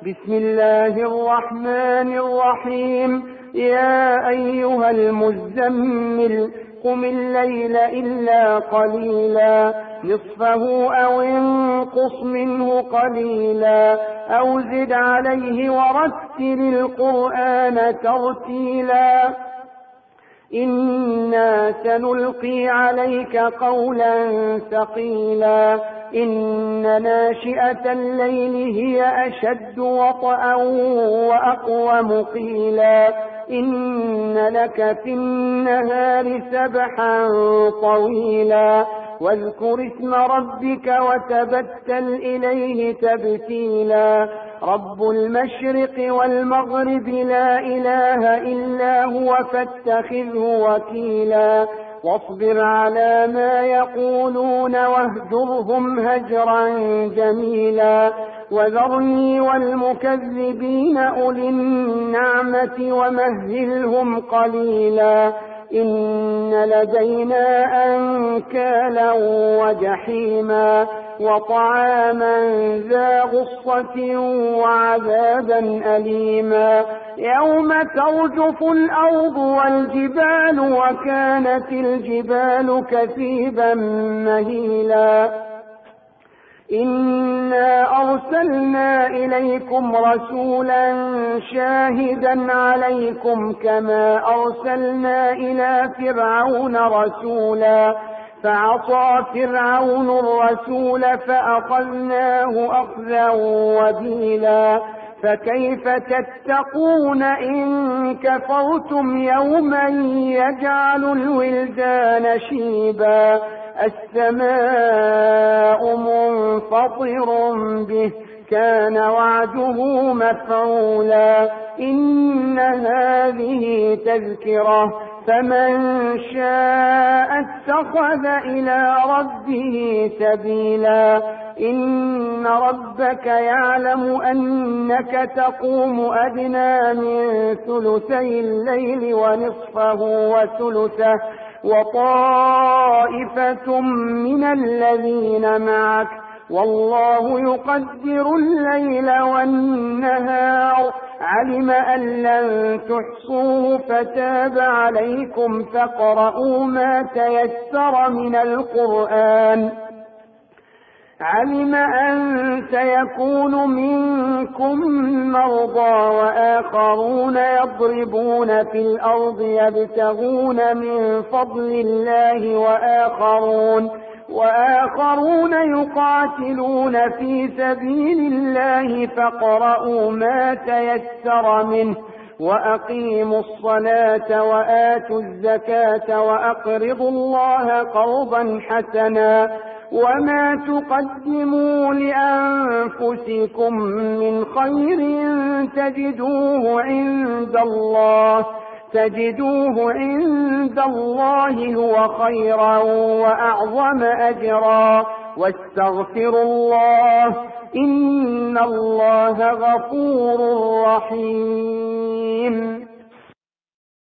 بسم الله الرحمن الرحيم. يا أيها المزمل قم الليل إلا قليلا نصفه أو انقص منه قليلا أو زد عليه ورتل القرآن ترتيلا إنا سنلقي عليك قولا ثقيلا إن ناشئة الليل هي أشد وطئا وأقوم قيلا إن لك في النهار سبحا طويلا واذكر اسم ربك وتبتل إليه تبتيلا رب المشرق والمغرب لا إله إلا هو فاتخذه وكيلا واصبر على ما يقولون واهجرهم هجرا جميلا وذرني والمكذبين أولي النعمة ومهلهم قليلا إن لدينا أنكالا وجحيما وطعاما ذا غصة وعذابا أليما يوم ترجف الأرض والجبال وكانت الجبال كثيبا مهيلا إنا أرسلنا إليكم رسولا شاهدا عليكم كما أرسلنا إلى فرعون رسولا فعصى فرعون الرسول فأخذناه أخذا وبيلا فكيف تتقون إن كفرتم يوما يجعل الولدان شيبا السماء منفطر به كان وعده مفعولا إن هذه تذكرة فمن شاء اتخذ إلى ربه سبيلا إن ربك يعلم أنك تقوم أدنى من ثلثي الليل ونصفه وثلثه وطائفة من الذين معك والله يقدر الليل والنهار علم أن لن تحصوه فتاب عليكم فاقرؤوا ما تيسر من القرآن علم أن سيكون منكم مرضى وآخرون يضربون في الأرض يبتغون من فضل الله وآخرون يقاتلون في سبيل الله فاقرؤوا ما تيسر منه وأقيموا الصلاة وآتوا الزكاة وأقرضوا الله قرضا حسنا وما تقدموا لأنفسكم من خير تجدوه عند الله هو خيرا وأعظم أجرا واستغفروا الله إن الله غفور رحيم.